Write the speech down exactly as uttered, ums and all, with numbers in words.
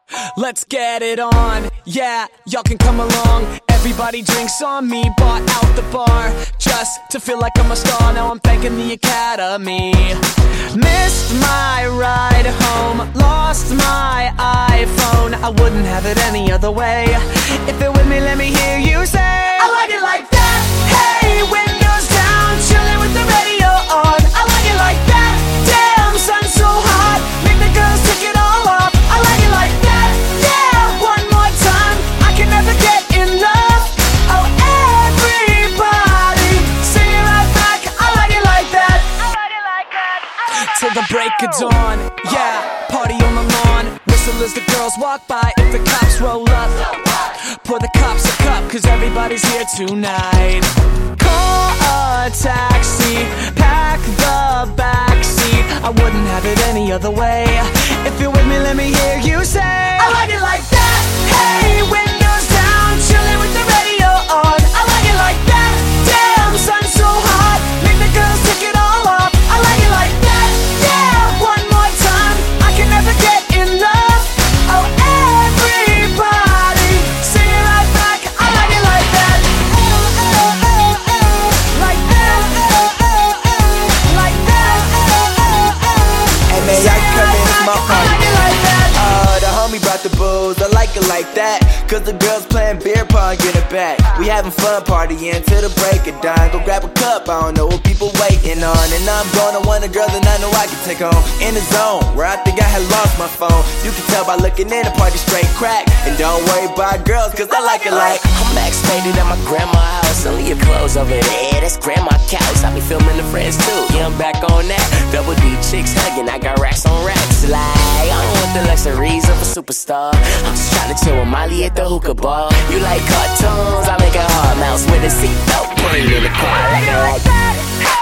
Let's get it on, yeah, y'all can come along. Everybody drinks on me, bought out the bar just to feel like I'm a star. Now I'm thanking the Academy. Missed my ride home, lost my iPhone. I wouldn't have it any other way. If you're with me, let me hear you say, I like it like that. Hey, windows down, chilling with the radio on. I like it like that. Damn, sun so hot, make the girls take it all off. I like it like that. Yeah, one more time, I can never get enough. Oh, everybody, sing it right back. I like it like that. I like it like that. Like till the break of dawn, yeah, party on the lawn. Whistle as the girls walk by. If the cops roll up, pour the cops a cup, cause everybody's here tonight. Call a taxi, pack the backseat. I wouldn't have it any other way. If you're with me, let me hear you say, I like it like that. Hey, windows down, chilling with the radio on. I like it like that. Damn, sun so hot, make the girls take it all off. I like it like that. Yeah, one more time, I can never get enough. Oh, everybody, sing it right back. I like it like that. Oh, oh, oh, oh, like that. Oh, oh, oh, like that. Oh, oh, oh. Hey man, y'all come in this motherfucker. I like it like that. Uh, the homie brought the booze, I like it like that. Cause the girls playing beer pong, get it back. We having fun partying till the break of dawn. Go grab a cup, I don't know what people waiting on. And I'm gonna want a girl that I know I can take home. In the zone, where I think I had lost my phone. You can tell by looking in, the party straight crack. And don't worry about girls, cause I like it like I'm max faded at my grandma's house. Only your clothes over there, that's grandma couch. I be filming the friends too, yeah, I'm back on that. Double D chicks hugging, I got racks on racks. Like, I don't want the luxuries of a superstar. I'm just trying to chill with Molly at the hookah bar. You like cartoons, I make a hard mouse with a seatbelt. Put it in the car, I like it like that.